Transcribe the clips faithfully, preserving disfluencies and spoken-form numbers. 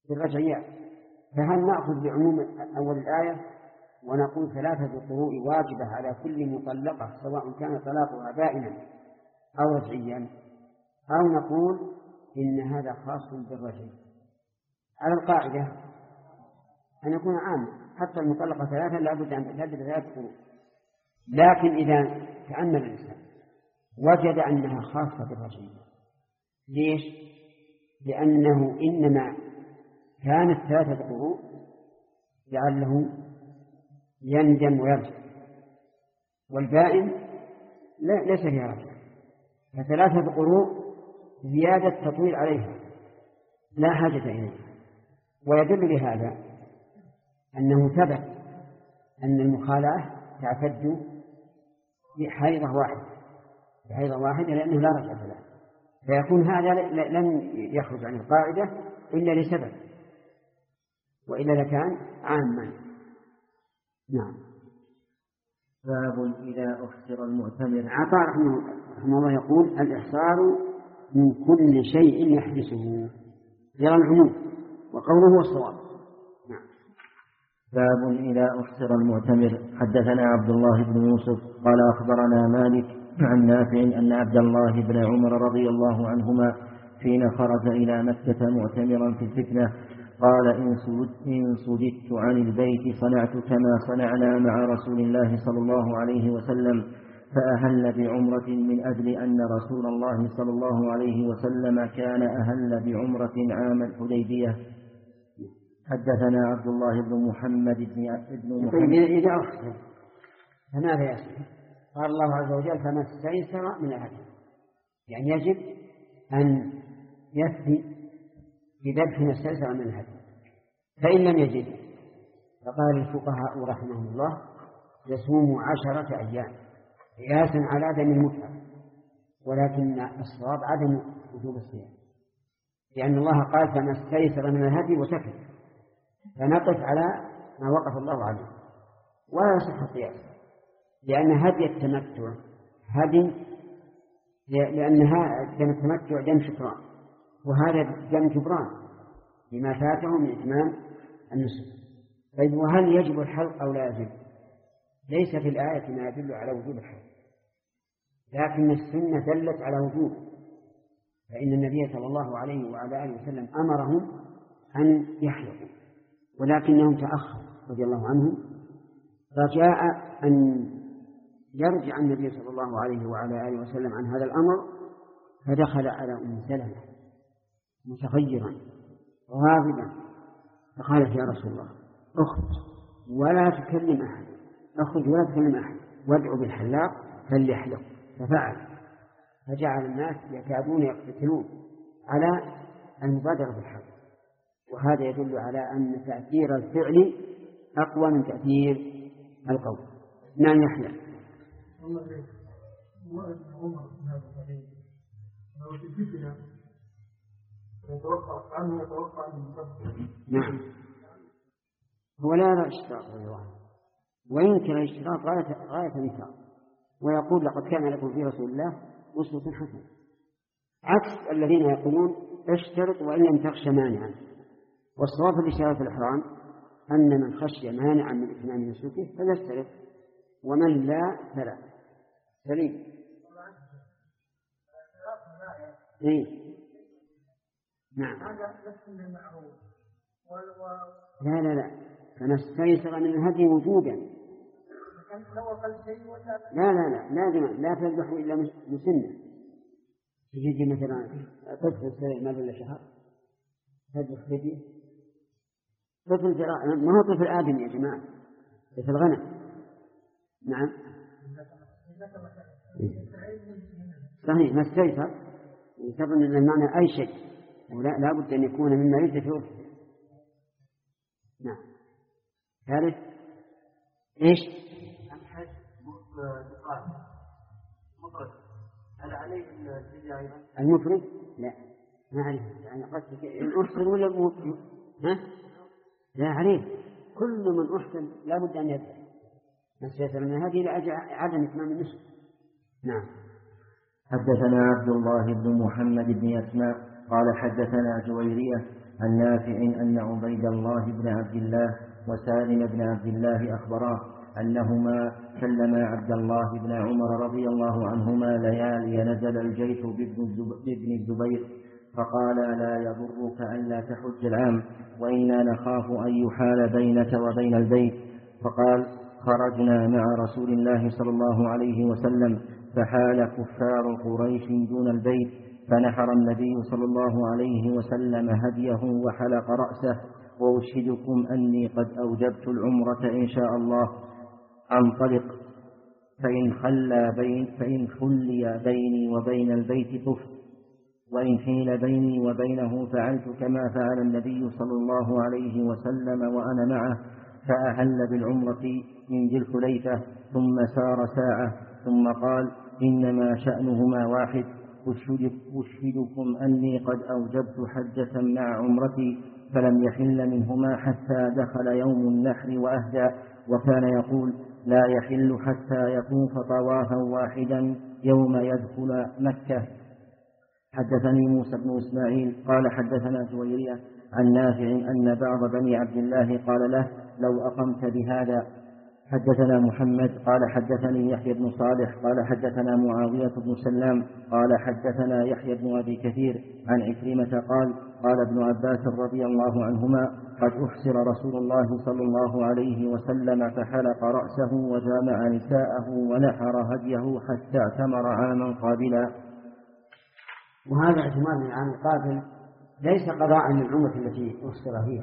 بالرجعيات. فهل نأخذ بعموم أول الآية ونقول ثلاثة قروء واجبة على كل مطلقة سواء كان طلاقها بائنا أو رجعيا، أو نقول إن هذا خاص بالرجعي؟ على القاعدة أن يكون عام، حتى المطلقة ثلاثة لا بد أن تجدد ثلاثة قروء. لكن إذا تأمل الإنسان وجد أنها خاصة بالرجعية. ليش؟ لأنه إنما كانت ثلاثة قروء لعله يندم ويرجع، والبائن ليس فيها رجع، فثلاثة قروء زيادة تطويل عليها لا حاجة إليها. ويدل لهذا أنه ثبت أن المخالعة تعتد بحيضة واحدة بحيضة واحدة لأنه لا رجعة له، فيكون هذا لن يخرج عن القاعدة إلا لسبب، وإلا لكان عاما. نعم. باب إذا أحصر المعتمر. عطاء رحمه الله يقول الإحصار من كل شيء يحدثه، يرى العموم، وقوله هو الصواب. نعم. باب إذا أحصر المعتمر. حدثنا عبد الله بن يوسف قال أخبرنا مالك عن نافع أن عبد الله بن عمر رضي الله عنهما حين خرج إلى مكة معتمرا في الفتنة قال إن صددت عن البيت صنعت كما صنعنا مع رسول الله صلى الله عليه وسلم، فأهل بعمرة من أجل أن رسول الله صلى الله عليه وسلم كان أهل بعمرة عام الحديبية. حدثنا عبد الله بن محمد بن محمد. إذا أخذ فماذا يصنع؟ قال الله عز وجل فما استيسر من الهدي، يعني يجب أن يفدي بذبح ما استيسر من الهدي. فإن لم يجد فقال الفقهاء رحمهم الله يصوم عشرة أيام قياسا على دم المتعة، ولكن الصواب عدم وجوب الصيام، لأن الله قال فما استيسر من الهدي وسكت، فنقف على ما وقف الله عليه ولا يصح القياس، لأن هدي التمتع هدي، لأن دم التمتع دم شكران، وهذا دم جبران لما فاته من إتمام النسك. طيب وهل يجب الحلق أو لا يجب؟ ليس في الآية ما يدل على وجوب الحلق، لكن السنة دلت على وجوب، فإن النبي صلى الله عليه وعلى آله وسلم أمرهم أن يحلقوا، ولكنهم تأخروا رضي الله عنهم، رجاء أن يرجع النبي صلى الله عليه وعلى آله وسلم عن هذا الأمر، فدخل على أم سلمة متغيرا غاضبا فقالت يا رسول الله اخرج ولا تكلم أحد، اخرج ولا تكلم أحد وادعو بالحلاق فليحلق. ففعل، فجعل الناس يكادون يقتتلون على المبادرة بالحلق، وهذا يدل على أن تأثير الفعل أقوى من تأثير القول. نعم يحلق. نعم هو لا يرى اشتراط وينكر الاشتراط غاية الإنكار، ويقول لقد كان لكم في رسول الله أسوة حسنة، عكس الذين يقولون اشترط وإن لم تخش مانعا. والصواب في الاشتراط الإحرام أن من خشي مانعا من إتمام نسكه فليشترط، ومن لا فلا. سليم. إيه؟ نعم. لا لا لا فما استيسر من الهدي وجوبا. لا لا لا لازم لا تذبح إلا مسنة. تجي مثلا طفل سنة ما بلا شهر تذبح فدية، طفل جراء ما هو طفل آدم يا جماعة، طفل غنم. نعم صحيح ما استيسر يتظن أن المعنى أي شيء، ولا لا بد أن يكون مما يجب في وقته. نعم. ثالث إيش؟ الحج مفرد هل عليه الفدية أيضا؟ المفرد لا ما عليه، يعني قصدك إن أحسن ولا مفرد؟ ها؟ لا عليه، كل من أحسن لا بد أن يدفع ما استيسر من هذه لأجل عدم إتمام النسك. نعم. حدثنا عبد الله بن محمد بن أسماء قال حدثنا جويرية عن نافع أن عبيد الله بن عبد الله وسالم بن عبد الله أخبراه أنهما كلما عبد الله بن عمر رضي الله عنهما ليالي نزل الجيش بابن الزبير فقال لا يضرك ألا تحج العام وإنا نخاف أن يحال بينك وبين البيت. فقال خرجنا مع رسول الله صلى الله عليه وسلم فحال كفار قريش دون البيت فنحر النبي صلى الله عليه وسلم هديه وحلق رأسه وأشهدكم أني قد أوجبت العمرة إن شاء الله أنطلق فإن خلى بين فإن خلي بيني وبين البيت طفت وإن حيل بيني وبينه فعلت كما فعل النبي صلى الله عليه وسلم وأنا معه فأهل بالعمرة من ذي الحليفة ثم سار ساعة ثم قال إنما شأنهما واحد أشهدكم أني قد أوجبت حجة مع عمرتي فلم يحل منهما حتى دخل يوم النحر وأهدى وكان يقول لا يحل حتى يطوف طوافا واحدا يوم يدخل مكة. حدثني موسى بن إسماعيل قال حدثنا جويرية عن نافع أن بعض بني عبد الله قال له لو أقمت بهذا. حدثنا محمد قال حدثني يحيى بن صالح قال حدثنا معاوية بن سلام قال حدثنا يحيى بن أبي كثير عن عكرمة قال قال ابن عباس رضي الله عنهما قد أحسر رسول الله صلى الله عليه وسلم فحلق رأسه وجامع نساءه ونحر هديه حتى اعتمر عاما قابلا. وهذا اعتمار من العام القابل ليس قضاء للعمرة التي أحسر فيها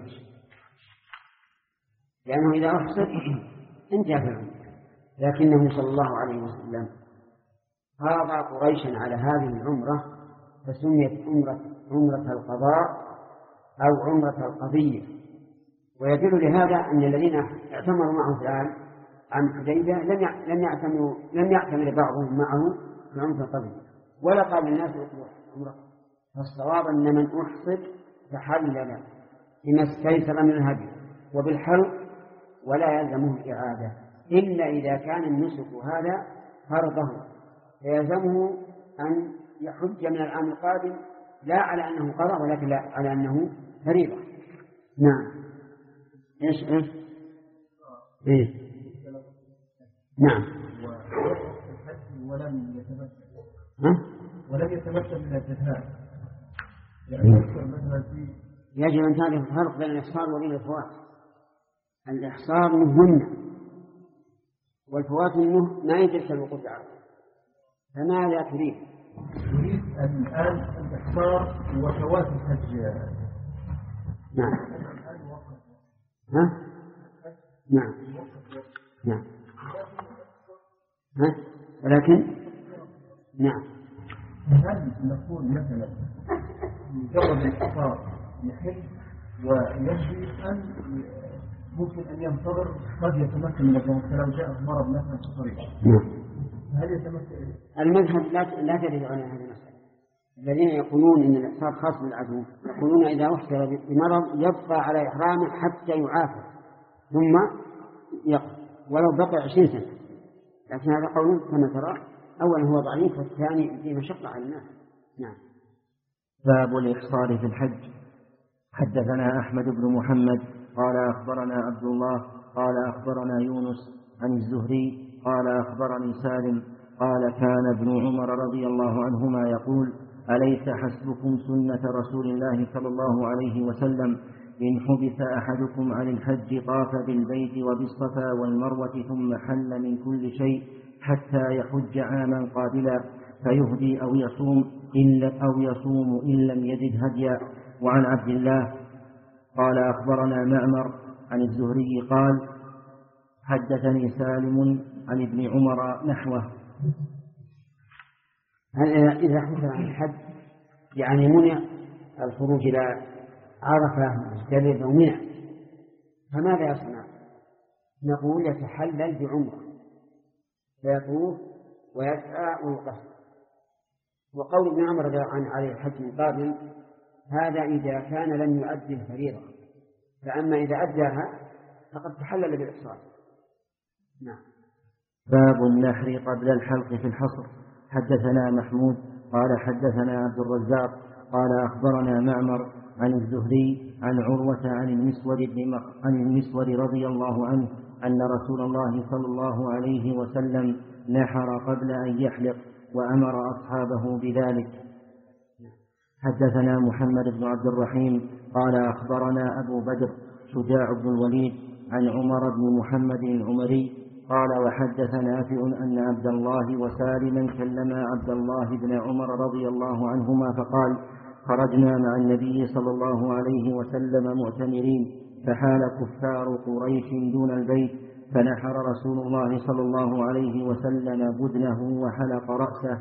لأنه إذا أحسر انتهى في العمر، لكنه صلى الله عليه وسلم فرض قريشا على هذه العمرة فسميت عمرة عمرة القضاء أو عمرة القضية. ويدل لهذا أن الذين اعتمروا معه الآن عن حديبية لم لم يعتمروا لم يعتمر بعضهم معه في عمرة القضية ولا قال للناس عمرة. فالصواب أن من أحصد تحلل بما استيسر من الهدي وبالحلق ولا يلزمه الإعادة إلا إذا كان النسك هذا فرضه فيلزمه أن يحج من العام القادم لا على أنه قضاء ولكن لا على أنه فريضة. نعم. إيش إيش إيه نعم. ولم يتمثل ها ولم يتمثل من الجهاد يعني مثلا في يجب أن تعرف الفرق بين الإحصار وبين الفوات. الإحصار مهمة والفوات منه ما يدرك الوقوف عليه. فماذا تريد؟ تريد الآن الإحصار وفوات الحج. نعم. ها؟ نعم. نعم. ها؟ ولكن نعم. هل نقول مثلا مجرد الإحصار يحل ويجري أم ممكن أن ينتظر قد يتمكن من الجمهور لو جاء مرض مثلا في الطريق؟ نعم. هل يتمكن؟ المذهب لا لا تدري عن هذه المسألة. الذين يقولون إن الإحصار خاص بالعدو يقولون إذا أحصر بمرض يبقى على إحرامه حتى يعافى ثم يقف ولو بقي عشرين سنة. لكن هذا قول كما ترى أولا هو ضعيف والثاني فيه مشقة على الناس. نعم. باب الإحصار في الحج. حدثنا أحمد بن محمد قال أخبرنا عبد الله قال أخبرنا يونس عن الزهري قال أخبرني سالم قال كان ابن عمر رضي الله عنهما يقول أليس حسبكم سنة رسول الله صلى الله عليه وسلم إن حبس أحدكم عن الحج طاف بالبيت وبالصفا والمروة ثم حل من كل شيء حتى يحج عاما قابلا فيهدي أو يصوم إلا أو يصوم إن لم يجد هديا. وعن عبد الله قال أخبرنا معمر عن الزهري قال حدثني سالم عن ابن عمر نحوه. إذا حدث عن الحج يعني منع الخروج إلى عرفة مزدلفة ومنع فماذا يصنع؟ نقول يتحلل بعمرة فيطوف ويسعى ويقصر. وقول ابن عمر رضي الله عنه عليه الحج من قابل هذا إذا كان لم يؤدي الفريضة، فأما إذا أداها فقد تحلل بالإحصار. نعم. باب النحر قبل الحلق في الحصر. حدثنا محمود قال حدثنا عبد الرزاق قال أخبرنا معمر عن الزهري عن عروة عن المسور بن عن المسور رضي الله عنه أن رسول الله صلى الله عليه وسلم نحر قبل أن يحلق وأمر أصحابه بذلك. حدثنا محمد بن عبد الرحيم قال أخبرنا أبو بدر شجاع بن الوليد عن عمر بن محمد العمري قال وحدث نافع أن عبد الله وسالما كلما عبد الله بن عمر رضي الله عنهما فقال خرجنا مع النبي صلى الله عليه وسلم معتمرين فحال كفار قريش دون البيت فنحر رسول الله صلى الله عليه وسلم بدنه وحلق رأسه.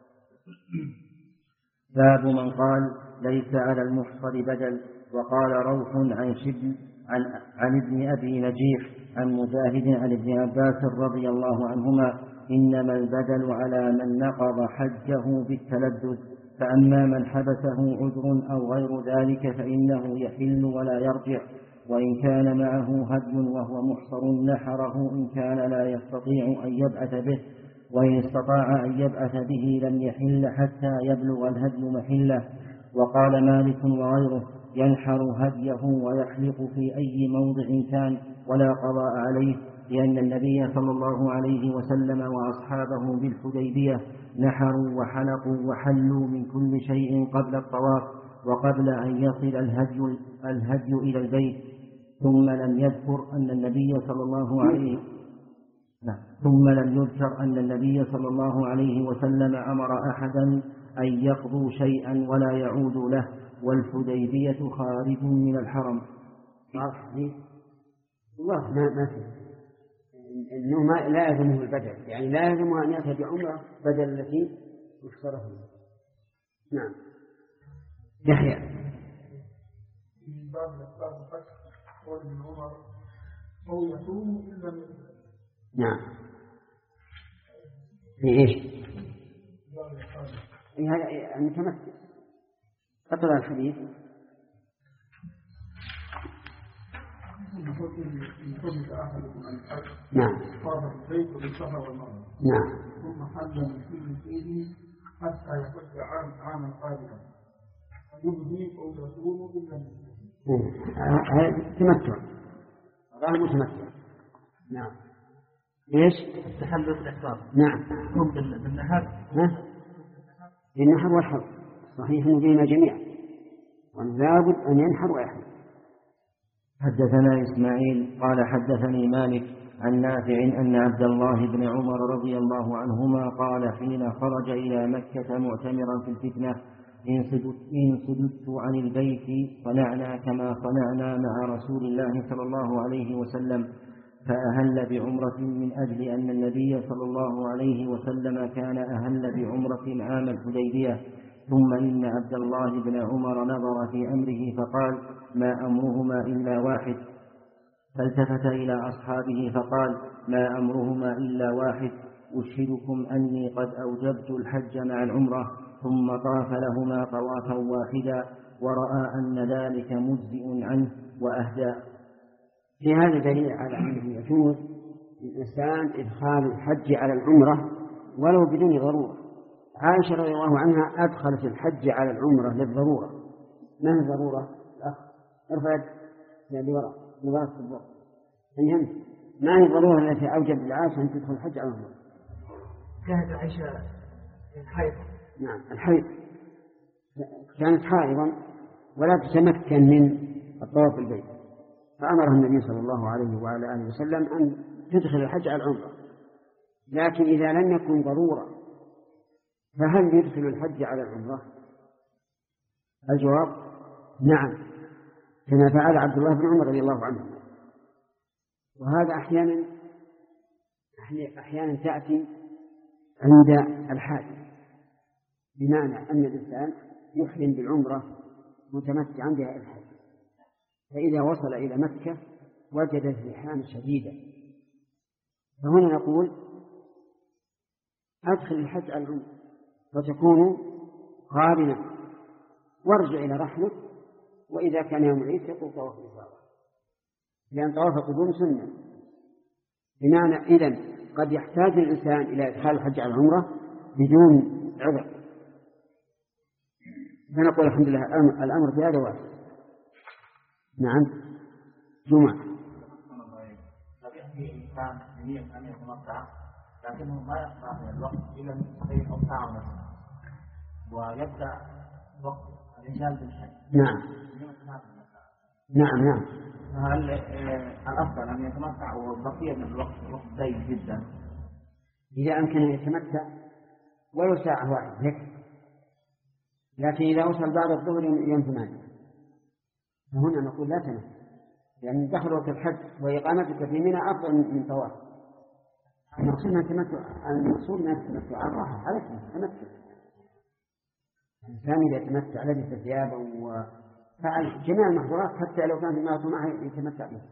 باب من قال ليس على المحصر بدل. وقال روح عن شبل عن, عن ابن أبي نجيح عن مجاهد عن ابن عباس رضي الله عنهما إنما البدل على من نقض حجه بالتلذذ فأما من حبسه عذر أو غير ذلك فإنه يحل ولا يرجع وإن كان معه هدي وهو محصر نحره إن كان لا يستطيع أن يبعث به وإن استطاع أن يبعث به لم يحل حتى يبلغ الهدي محله. وقال مالك وغيره ينحر هديه ويحلق في أي موضع كان ولا قضاء عليه لأن النبي صلى الله عليه وسلم وأصحابه بالحديبية نحروا وحلقوا وحلوا من كل شيء قبل الطواف وقبل أن يصل الهدي, الهدي إلى البيت ثم لم يذكر أن النبي صلى الله عليه لا. ثم لم يذكر أن النبي صلى الله عليه وسلم أمر أحدا أن يقضوا شيئا ولا يعود له والحديبية خارج من الحرم. الله ما ما في إنه ما لا يلزمه البدل يعني لا يلزمه أن يأتي بعمرة بدل التي يحصره. نعم. يحيى. من باب الأسباب الفتح قول ابن عمر هو يصوم إلا من نعم. في إيش؟ هذا المتمثل. اقرأ الحديث. نعم. طاف البيت بالصفا والمروة. نعم. ثم حل من كل شيء حتى يحج عام عاما قادما. يبدي أو يصوم إلا من هذا تمتع. هذا متمتع. نعم. إيش؟ التحلل بالإحرام. نعم. هم بالنهار. ها؟ النحر والحر صحيح بهما جميعا ولابد أن ينحر ويحر. حدثنا إسماعيل قال حدثني مالك عن نافع أن عبد الله بن عمر رضي الله عنهما قال حين خرج إلى مكة معتمرا في الفتنة إن صددت عن البيت صنعنا كما صنعنا مع رسول الله صلى الله عليه وسلم فأهل بعمرة من أجل أن النبي صلى الله عليه وسلم كان أهل بعمرة عام الحديبية. ثم إن عبد الله بن عمر نظر في أمره فقال ما أمرهما إلا واحد فالتفت إلى أصحابه فقال ما أمرهما إلا واحد أشهدكم أني قد أوجبت الحج مع العمرة ثم طاف لهما طوافا واحدا ورأى أن ذلك مجزئ عنه وأهدى. في هذا دليل على أنه يجوز للإنسان إدخال الحج على العمرة ولو بدون ضرورة. عائشة رضي الله عنها أدخلت الحج على العمرة للضرورة. ما هي الضرورة؟ الأخ ارفع يدي وراء نظرة الضوء. فهمت؟ ما هي الضرورة التي أوجب لعائشة أن تدخل الحج على العمرة؟ كانت عائشة الحيض. نعم الحيض كانت حائضا ولا تتمكن من الطواف البيت فأمرها النبي صلى الله عليه وعلى آله وسلم أن تدخل الحج على العمرة. لكن إذا لم يكن ضرورة فهل يدخل الحج على العمرة؟ الجواب نعم كما فعل عبد الله بن عمر رضي الله عنه. وهذا أحيانا أحيانا تأتي عند الحاج بمعنى أن الإنسان يحرم بالعمرة متمتعا بها الحج فإذا وصل إلى مكة وجد ازدحاما شديدا فهنا نقول أدخل الحج على العمرة فتكون قارنا وارجع إلى رحلك وإذا كان يوم العيد تقول طواف الإفاضة لأن طواف القدوم سنة. بمعنى إذن قد يحتاج الإنسان إلى إدخال الحج على العمرة بدون عذر فنقول الحمد لله الأمر في هذا واسع نعم جمعة. في إنسان يريد أن يتمتع لكنه ما يقطع من الوقت إلا من ساعتين أو ساعة ونصف ويبدأ وقت الإنسان بالحج. نعم نعم نعم. هل الأفضل أن يتمتع وبقية من الوقت وقت ضيق جدا؟ إذا أمكن أن يتمتع ولو ساعة واحدة هيك، لكن إذا وصل بعد الظهر يوم ثمانية فهنا نقول لا تمتع، لأن دخل وقت الحج وإقامتك في منى أفضل من طواف. المقصود من التمتع، المقصود من التمتع على الراحة على التمتع. الإنسان إذا تمتع لبس ثيابا وفعل جميع المحظورات حتى لو كان في مرة معه يتمتع به.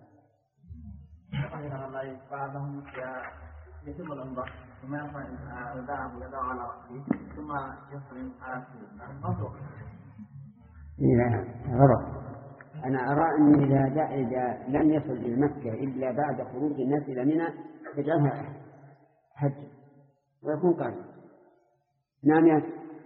بعضهم يتم الأنظار ثم يرفع رداءه ويضع على رأسه ثم يفرم على سنه. لا غلط. أنا أرى أن إذا, إذا لم يصل إلى مكة إلا بعد خروج الناس إلى منى يجعلها حج ويكون قادم. نعم يا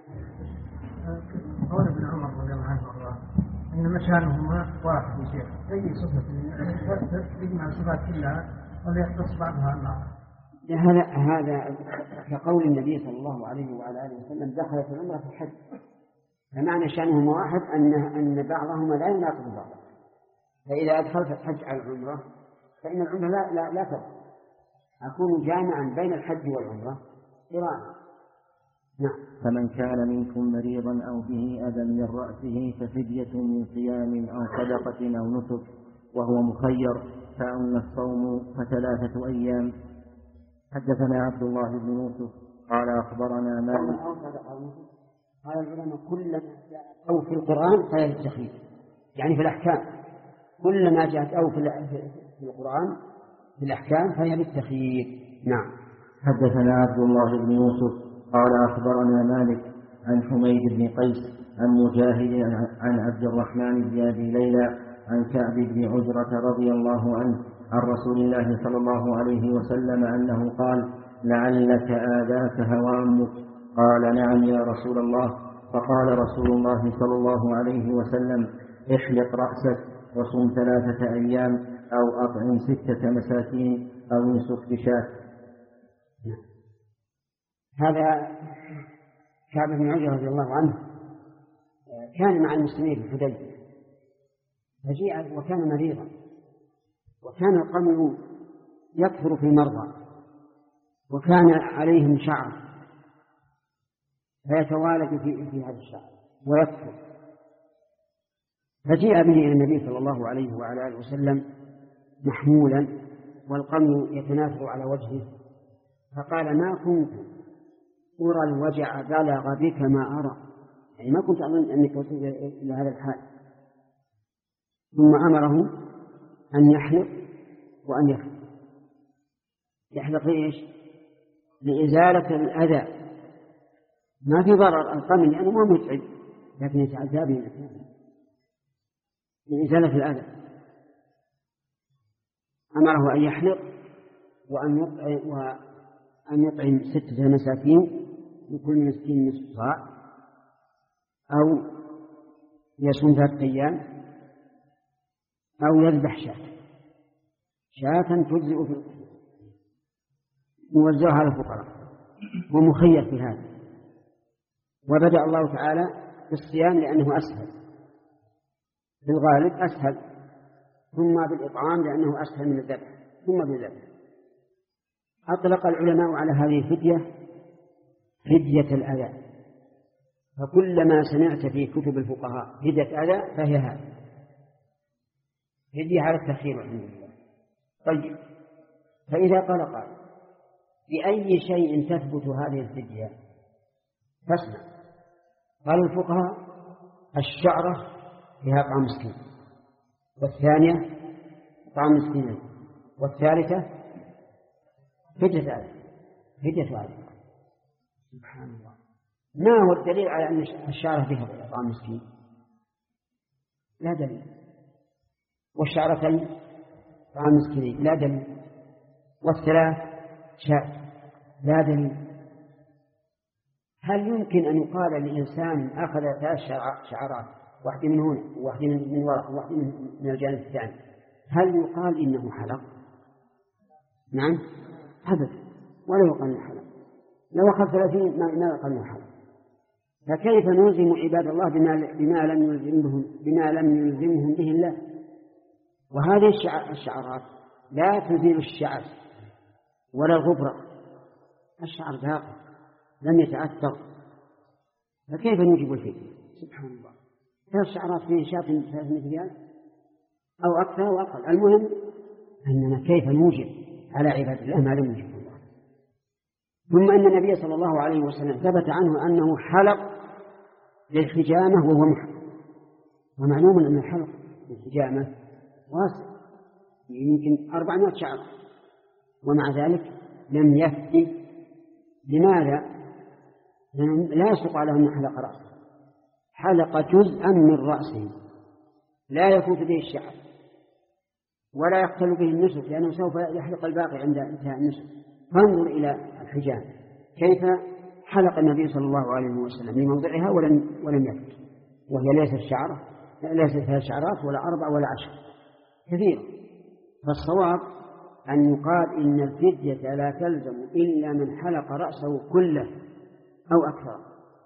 قول ابن عمر رضي الله عنه وارضاه ان مشانهما واحد يا شيخ، اي صفه تجمع الصفات كلها ولا يختص بعضها عن بعض؟ هذا هذا كقول النبي صلى الله عليه وعلى اله وسلم دخلت العمره في الحج، فمعنى شانهما واحد ان ان بعضهما لا يناقض بعضا. فاذا ادخلت الحج على العمره فان العمره لا لا, لا تبقى، اكون جامعا بين الحج والعمره قراءه. نعم. فمن كان منكم مريضا أو به أذى من رأسه ففدية من صيام أو صدقة أو نسك وهو مخير، فأما الصوم فثلاثة أيام. حدثنا عبد الله بن يوسف قال أخبرنا مالك. قال العلماء كلما جاءت أو في القرآن فهي للتخيير، يعني في الأحكام كلما جاءت أو في القرآن في الأحكام فهي للتخيير. نعم. حدثنا عبد الله بن يوسف قال أخبرنا مالك عن حميد بن قيس عن مجاهد عن عبد الرحمن بن أبي ليلى عن كعب بن عجرة رضي الله عنه عن رسول الله صلى الله عليه وسلم أنه قال: لعلك آذاك هوى أمك؟ قال: نعم يا رسول الله. فقال رسول الله صلى الله عليه وسلم: احلق رأسك وصم ثلاثة أيام أو أطعم ستة مساكين أو انسك بشاة. هذا كعب بن عجرة رضي الله عنه كان مع المسلمين في الحديبية فجيء وكان مريضا، وكان القمع يكثر في المرضى، وكان عليهم شعر فيتوالد في, في هذا الشعر ويكثر، فجيء به إلى النبي صلى الله عليه وعلى آله وسلم محمولا والقمع يتناثر على وجهه، فقال: ما كنت أرى الوجع بلغ بك ما أرى، يعني ما كنت أظن أنك وصلت إلى هذا الحال. ثم أمره أن يحلق وأن يحلق. يحلق لإيش؟ لإزالة الأذى، ما في ضرر القمع لأنه ما متعب لكن يتعذب به، لإزالة الأذى. أمره أن يحلق وأن يطعم, وأن يطعم ستة مساكين لكل مسكين نصف صاع، أو يصوم ثلاثة أيام، أو يذبح شاة شاة تجزئ في موزعها على الفقراء، ومخير في هذا. وبدأ الله تعالى بالصيام لأنه أسهل في الغالب، أسهل، ثم بالإطعام لأنه أسهل من الذبح، ثم بالذبح. أطلق العلماء على هذه الفدية فدية الأذى، فكلما سمعت في كتب الفقهاء فدية أذى فهي هذه فدية على التخيير والحمد لله. طيب، فإذا قال قال: بأي شيء تثبت هذه الفدية؟ فاسمع. قال الفقهاء: الشعرة فيها طعام مسكين، والثانية طعام مسكين، والثالثة فدية أذى فدية أذى. سبحان الله، ما هو الدليل على أن الشعرة فيها طعام مسكين؟ لا دليل. والشعرتين طعام مسكين لا دليل. والثلاث شاة لا دليل. هل يمكن أن يقال لإنسان أخذ ثلاث شعرات واحدة من هنا وواحدة من وراء وواحدة من الجانب الثاني، هل يقال إنه حلق؟ نعم أبدا، ولا يقال إنه حلق. لو أخذ ثلاثين ما يقال إنه حلق. فكيف نلزم عباد الله بما, بما لم يلزمهم بما لم يلزمهم به الله؟ وهذه الشعرات لا تزيل الشعر ولا الغبرة، الشعر باقي لم يتأثر، فكيف نوجب الفدية؟ سبحان الله. ثلاث شعرات في شاة ثلاثمائة ريال أو أكثر أو أقل، المهم أننا كيف نوجب على عباد الله ما لم يوجب الله. ثم أن النبي صلى الله عليه وسلم ثبت عنه أنه حلق للحجامة وهو محرم، ومعلوم أن الحلق للحجامة واسع يمكن أربعمائة شعر، ومع ذلك لم يفتي. لماذا؟ لأنه لا يسبق على أن حلق رأسه، حلق جزءا من رأسه لا يفوت به الشعر ولا يختل به النسك، لأنه سوف يحلق الباقي عند انتهاء النسك. فانظر إلى الحجام كيف حلق النبي صلى الله عليه وسلم لموضعها ولم ولم يفتي، وهي ليست شعرة، ليست ثلاث شعرات ولا أربع ولا عشر، كثير. فالصواب أن يقال إن الفدية لا تلزم إلا من حلق رأسه كله أو أكثر،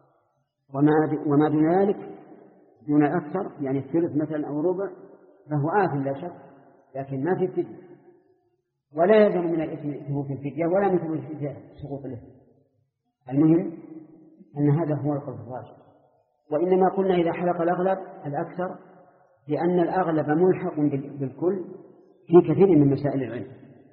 وما دون ذلك دون أكثر يعني الثلث مثلا أو ربع فهو آثم لا شك، لكن ما في فدية، ولا يلزم من الإثم ثبوت الفدية ولا من ثبوت الفدية سقوط الإثم. المهم أن هذا هو القول الراجح. وإنما قلنا إذا حلق الأغلب الأكثر لأن الأغلب ملحق بالكل في كثير من مسائل العلم.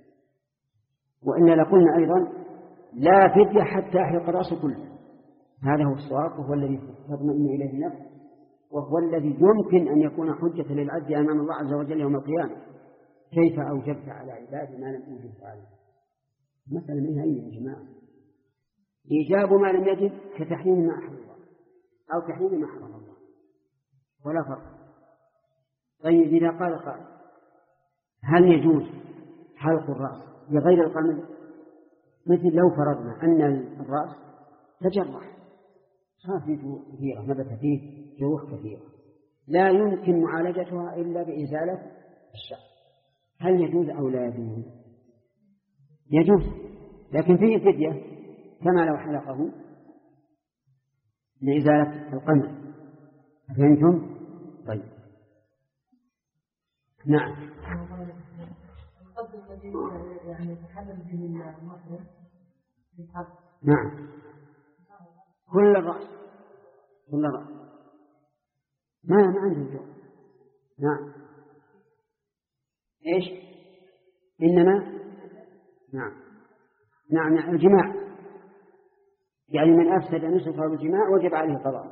وإن لقلنا أيضا لا فدية حتى يحلق الرأس كله، هذا هو الصواب وهو الذي تطمئن إليه النفس، وهو الذي يمكن أن يكون حجة للعبد أمام الله عز وجل يوم القيامة. كيف أوجبت على عبادي ما لم أوجب عليه؟ مثلا من هي يا جماعة إيجاب ما لم يجب كتحريم ما أحرم الله أو تحريم ما حرم الله، ولا فرق. طيب إذا قال قائل هل يجوز حلق الرأس بغير القمل؟ مثل لو فرضنا أن الرأس تجرح صار فيه جروح كثيرة، نبت فيه جروح كثيرة لا يمكن معالجتها إلا بإزالة الشعر، هل يجوز أو لا يجوز؟ يجوز، لكن فيه فدية كما لو حلقه لإزالة القمل. فهمتم؟ طيب نعم. يعني يتحلل به المحرم في الحج. نعم كل الرأس كل الرأس ما ما عنده جو. نعم إيش إنما نعم نعم يعني الجماع، يعني من أفسد نسكه بالجماع وجب عليه قضاء.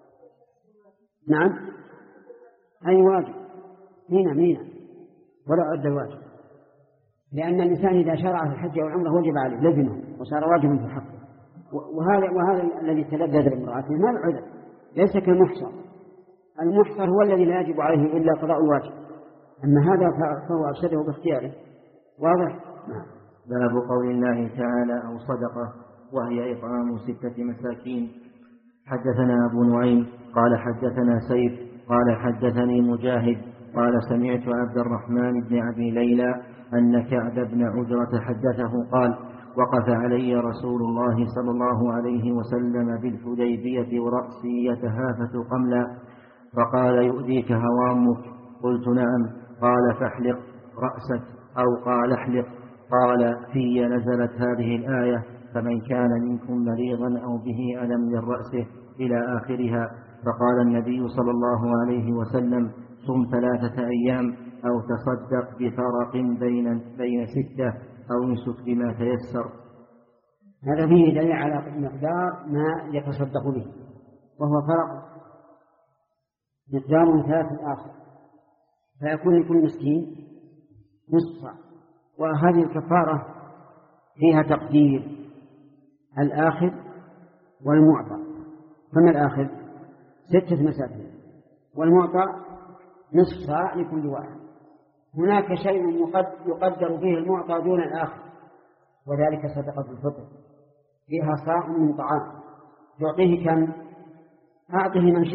نعم أي واجب هنا مينا ولا عد الواجب، لأن الإنسان إذا شرع في الحج أو العمرة وجب عليه لزمه وصار واجبا في حقه. وهذا وهذا الذي تلذذ بامرأته ما العذر، ليس كالمحصر. المحصر هو الذي لا يجب عليه إلا قضاء الواجب، أما هذا فهو أفسده باختياره. واضح؟ نعم. باب قول الله تعالى أو صدقة وهي إطعام ستة مساكين. حدثنا أبو نعيم قال حدثنا سيف قال حدثني مجاهد قال سمعت عبد الرحمن بن أبي ليلى أن كعب بن عجرة حدثه قال وقف علي رسول الله صلى الله عليه وسلم بالحديبية ورأسي يتهافت قملا فقال يؤذيك هوامك؟ قلت نعم. قال فاحلق رأسك أو قال احلق. قال في نزلت هذه الآية فمن كان منكم مريضا أو به ألم من رأسه إلى آخرها. فقال النبي صلى الله عليه وسلم صم ثلاثة أيام أو تصدق بفرق بين بين ستة أو امسك بما تيسر. هذا فيه دليل على مقدار ما يتصدق به، وهو فرق مقدار ثلاث الآخر، فيكون لكل مسكين نصف. وهذه الكفارة فيها تقدير الآخر والمعطى. فما الآخر؟ ستة مساكين، والمعطى نصف صاع لكل واحد. هناك شيء يقدر فيه المعطى دون الآخر، وذلك صدقة الفطر فيها صاع من طعام تعطيه كم؟ أعطه من شئت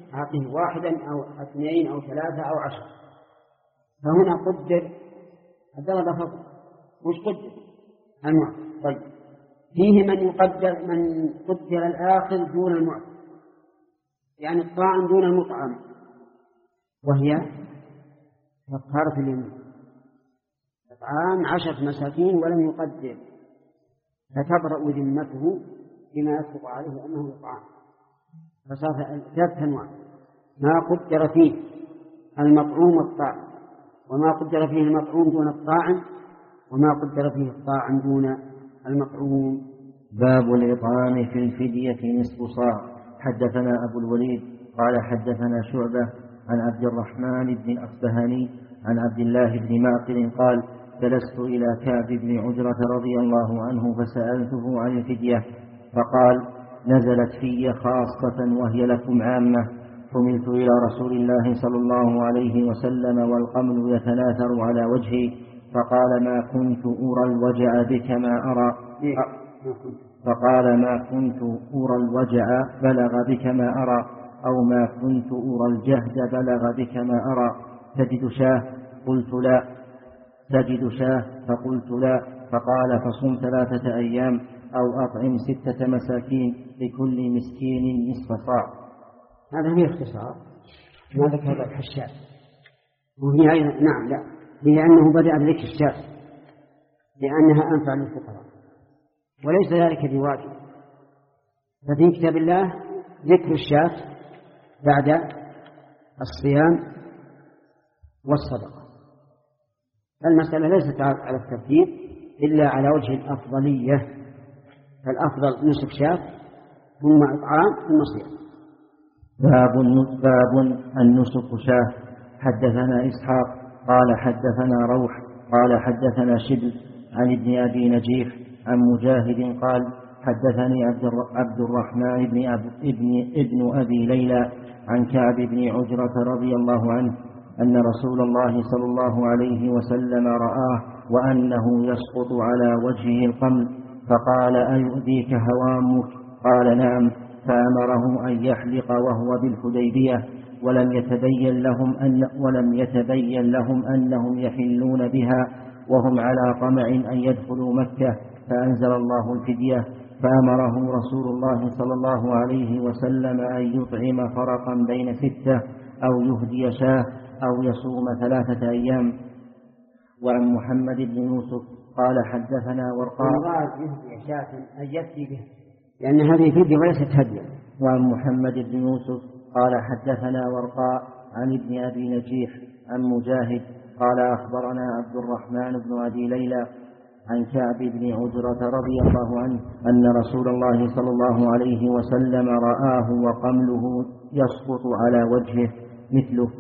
أعطيه واحدا أو اثنين أو ثلاثة أو عشر. فهنا قدر الدرجة فضل، وش قدر؟ المعطي. طيب فيه من يقدر من قدر الآخر دون المعطي، يعني الطاعم دون المطعم، وهي كفارة اليمين، إطعام عشرة مساكين ولم يقدر، فتبرأ ذمته بما يسبق عليه أنه إطعام. فصار ثلاثة أنواع: ما قدر فيه المطعوم والطاعم، وما قدر فيه المطعوم دون الطاعم، وما قدر فيه الطاعم دون المطعوم. باب الإطعام في الفدية نصف صاع. حدثنا أبو الوليد قال حدثنا شعبة عن عبد الرحمن بن الأصبهاني عن عبد الله بن معقل قال: جلست إلى كعب بن عجرة رضي الله عنه فسألته عن الفدية، فقال: نزلت في خاصة وهي لكم عامة. حملت إلى رسول الله صلى الله عليه وسلم والقمل يتناثر على وجهي، فقال: ما كنت أرى الوجع بك ما أرى فقال ما كنت أرى الوجع بلغ بك ما أرى أو ما كنت أرى الجهد بلغ بك ما أرى. تجد شاه؟ قلت لا. تجد شاه؟ فقلت لا. فقال: فصم ثلاثة أيام أو أطعم ستة مساكين لكل مسكين نصف صاع. هذا هي اختصار ما ذكر الحشاش. وهي أيضا نعم لا هي أنه بدأ بذكر الشاة لأنها أنفع للفقراء، وليس ذلك بواجب. ففي كتاب الله ذكر الشاة بعد الصيام والصدقة. المسألة ليست على الترتيب إلا على وجه الأفضلية، فالأفضل نصف شاة ثم إطعام ثم صيام. باب باب النصف شاة. حدثنا إسحاق قال حدثنا روح قال حدثنا شبل عن ابن أبي نجيح عن مجاهد قال: حدثني عبد الرحمن بن ابن ابن أبي ليلى عن كعب بن عجرة رضي الله عنه أن رسول الله صلى الله عليه وسلم رآه وأنه يسقط على وجهه القمل، فقال: أيؤذيك هوامك؟ قال: نعم. فأمره أن يحلق وهو بالحديبية، ولم يتبين لهم أن ولم يتبين لهم أنهم يحلون بها وهم على طمع أن يدخلوا مكة، فأنزل الله الفدية، فأمره رسول الله صلى الله عليه وسلم أن يطعم فرقا بين ستة أو يهدي شاه أو يصوم ثلاثة أيام. وعن محمد بن يوسف قال حدثنا ورقاء يهدي شاه أن يأتي به، لأن هذه فدية وليست هدية. وعن محمد بن يوسف قال حدثنا ورقاء عن ابن أبي نجيح عن مجاهد قال: أخبرنا عبد الرحمن بن أبي ليلى عن كعب بن عجرة رضي الله عنه أن رسول الله صلى الله عليه وسلم رآه وقمله يسقط على وجهه مثله.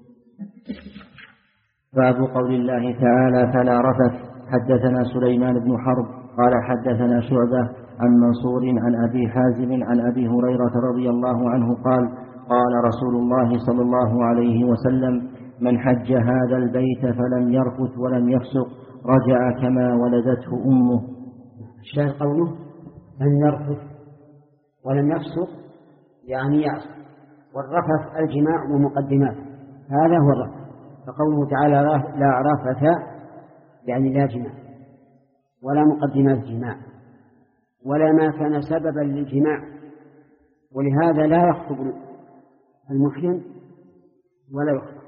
باب قول الله تعالى: فلا رفث. حدثنا سليمان بن حرب قال حدثنا شعبة عن منصور عن أبي حازم عن أبي هريرة رضي الله عنه قال: قال رسول الله صلى الله عليه وسلم: من حج هذا البيت فلم يرفث ولم يفسق رجع كما ولدته أمه. الشاهد قوله لم يرفث ولم يفسق يعني يعصي، والرفث الجماع ومقدمات، هذا هو الرفث. فقوله تعالى: لا رفث يعني لا جماع ولا مقدمات جماع ولا ما كان سببا للجماع، ولهذا لا يخطب المحرم ولا يخطب،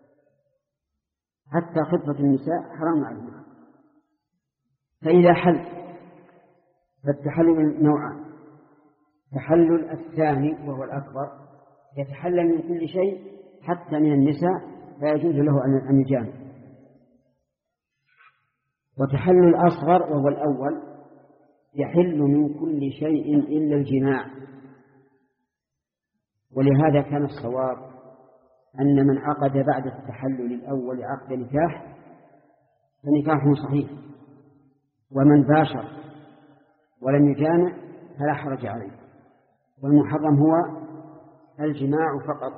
حتى خطبة النساء حرام على المحرم. فإذا حل فالتحلل نوعان: تحلل الثاني وهو الأكبر يتحلل من كل شيء حتى من النساء فيجوز له أن يجامع، وتحلل الأصغر وهو الأول يحل من كل شيء إلا الجماع. ولهذا كان الصواب أن من عقد بعد التحلل الأول عقد نكاح فنكاحه صحيح، ومن باشر ولم يجامع فلا حرج عليه. والمحرم هو الجماع فقط.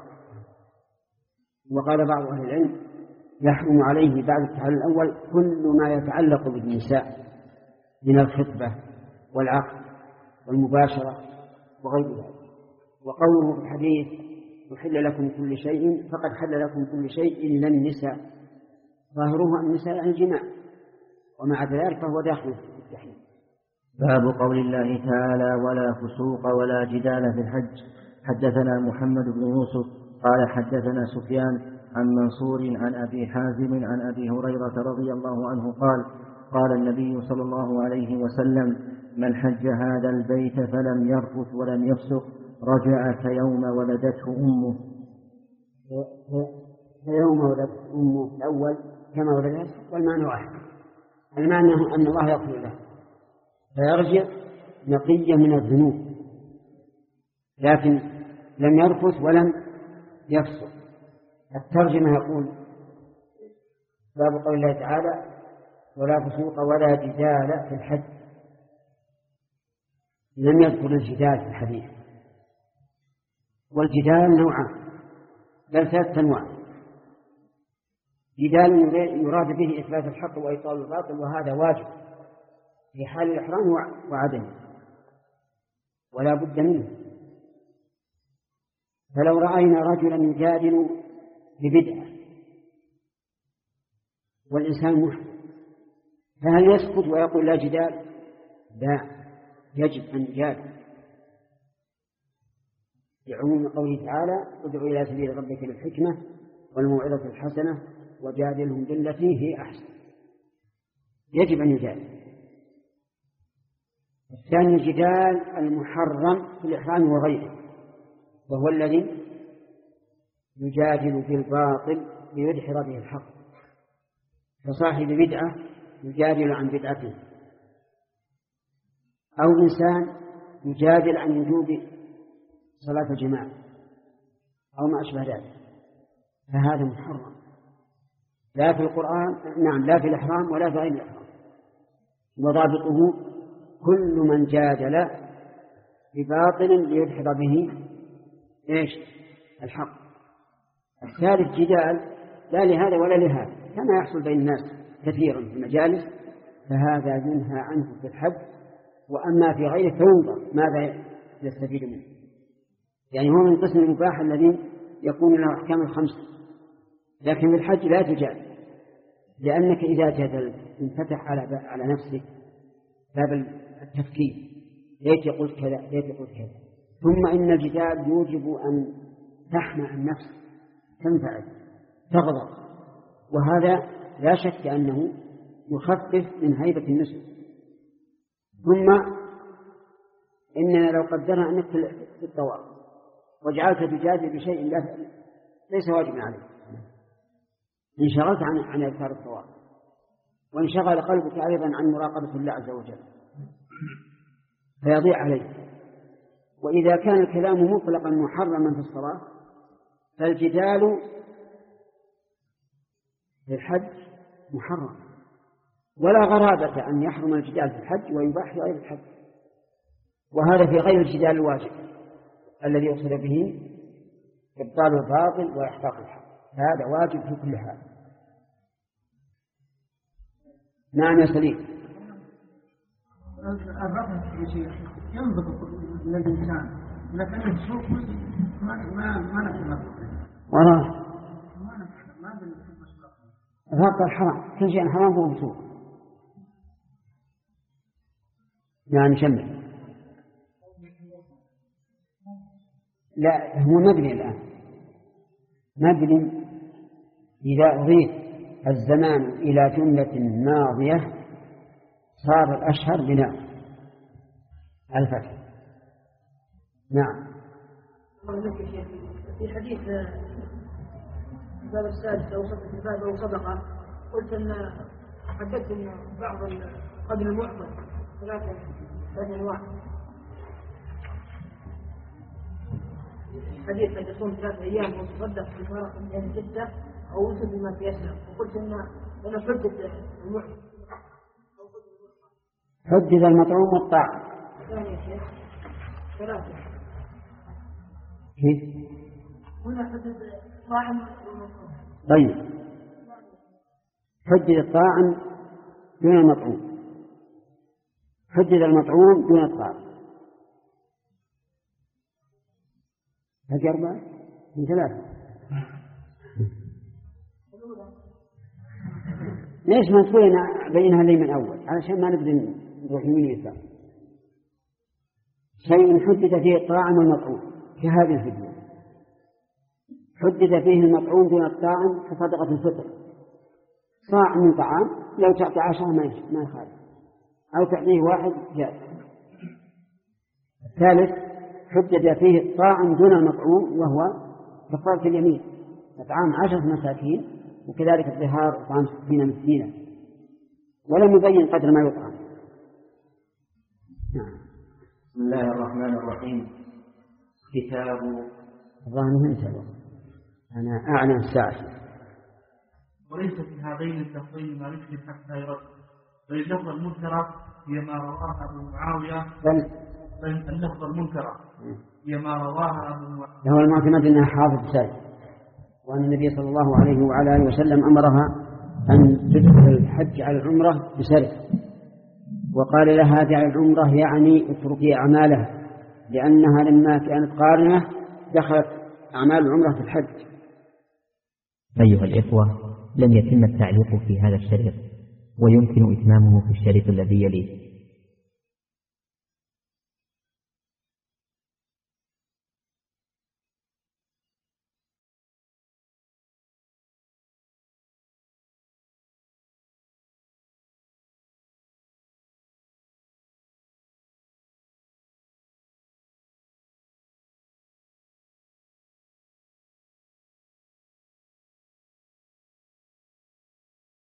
وقال بعض أهل العلم: يحرم عليه بعد التحلل الأول كل ما يتعلق بالنساء من الخطبة والعقد والمباشرة وغير ذلك. وقوله في الحديث: يحل لكم كل شيء فقد حل لكم كل شيء إلا النساء، ظاهره النساء يعني الجماع، ومع ذلك فهو داخل في التحريم. باب قول الله تعالى ولا فسوق ولا جدال في الحج. حدثنا محمد بن يوسف قال حدثنا سفيان عن منصور عن أبي حازم عن أبي هريرة رضي الله عنه قال قال النبي صلى الله عليه وسلم من حج هذا البيت فلم يرفث ولم يفسق رجع كيوم ولدته أمه. كيوم ولدته أمه الأول كما ولدته، والمعنى واحد، المعنى أن الله يغفر له فيرجع نقيا من الذنوب، لكن لم يرفث ولم يفسق. الترجمة يقول باب قول الله تعالى ولا فسوق ولا جدال في الحج، لم يذكر الجدال في الحديث، والجدال نوعان بل ثلاثة أنواع. جدال يراد به إثبات الحق وإبطال الباطل، وهذا واجب في حال الإحرام وعدمه ولا بد منه. فلو رأينا رجلا يجادل ببدعة والإنسان محرم فهل يسكت ويقول لا جدال؟ لا، يجب أن يجادل لعموم قوله تعالى ادع إلى سبيل ربك بالحكمة والموعظة الحسنة وجادلهم بالتي هي أحسن. يجب أن يجادل. الثاني الجدال المحرم في الإحرام وغيره، وهو الذي يجادل بالباطل ليدحر به الحق، فصاحب بدعة يجادل عن بدعته، أو إنسان يجادل عن وجوب صلاة الجماعة أو ما أشبه ذلك، فهذا محرم لا في القرآن، نعم لا في الإحرام ولا في غير الإحرام. وضابطه كل من جادل بباطل ليدحر به إيش الحق. الثالث جدال لا لهذا ولا لهذا كما يحصل بين الناس كثيرا في المجالس، فهذا ينهى عنه في الحج، وأما في غيره فينظر ماذا يستفيد منه. يعني هو من قسم المباح الذي يكون له أحكام الخمس، لكن في الحج لا تجادل، لأنك إذا جادلت انفتح على على نفسك باب التفكير، ليت يقول كذا ليت يقول كذا. ثم إن الجدال يوجب أن تحمى النفس، تنفعل، تغضب، وهذا لا شك أنه يخفف من هيبة النسل. ثم إننا لو قدرنا أنك في الطواف وجعلت تجادل بشيء ليس واجبا عليك، انشغلت عن عن أذكار الطواف، وانشغل قلبك أيضا عن مراقبة الله عز وجل فيضيع عليك. وإذا كان الكلام مطلقا محرما في الصلاة فالجدال في الحج محرم، ولا غرابة أن يحرم الجدال في الحج ويباح في غير الحج، وهذا في غير الجدال الواجب الذي يقصد به إبطال الباطل وإحقاق الحق، هذا واجب في كل حال. نعم يا سليم. الرفض يا شيخ ينضبط للإنسان، لكن السوق ما ما ما نفهم وراه الرفض الحرام، كل شيء حرام هو بسوق. نعم شمل. لا هو مبني الآن، مبني إذا أضيف الزمان إلى جملة ماضية صار الأشهر بناء الفتح. نعم. في حديث الباب السادس أو صدقة الباب أو صدقة قلت أن حدثت أن بعض القدر المعطل ثلاثة ثلاثة أنواع. حديث قد يصوم ثلاثة أيام وتصدق في فرق من ستة أو وصل بما تيسر، وقلت أن أنا حدث المعطل حدث المطعوم والطاعم. ثانية شيخ ثلاثة. كيف؟ هنا حدث طاعم والمطعوم. طيب حدث الطاعم دون المطعوم، حدث المطعوم دون الطاعم، هذه أربعة. من ثلاثة. ليش ما تقول أنا بينها لي من أول علشان ما نبدأ نروح يمين يسار. شيء حدد فيه الطاعم والمطعوم كهذه الفدية، حدد فيه المطعوم دون الطاعم كصدقة الفطر، صاع من طعام لو تعطي عشرة ما يخالف، أو تعطيه واحد جاء. الثالث حدد فيه الطاعم دون المطعوم وهو كفارة اليمين، إطعام عشرة مساكين وكذلك الظهار إطعام ستين مسكينا، ولم يبين قدر ما يطعم. نعم. بسم الله الرحمن الرحيم. كتاب الظاهر انت أنا أعلم الساعة. وليس في هذين اللفظين ما يشبه حتى يرد، بل اللفظة المنكرة هي ما رواها أبو معاوية، بل اللفظة المنكرة هي ما رواها أبو معاوية. هو المعتمد أنها حافظ شيء، وأن النبي صلى الله عليه وعلى آله وسلم أمرها أن تدخل الحج على العمرة بشرط، وقال لها دع العمرة يعني اتركي أعمالها، لأنها لما كانت قارنة دخلت أعمال العمرة في الحج. أيها الإخوة، لم يتم التعليق في هذا الشريط، ويمكن إتمامه في الشريط الذي يليه.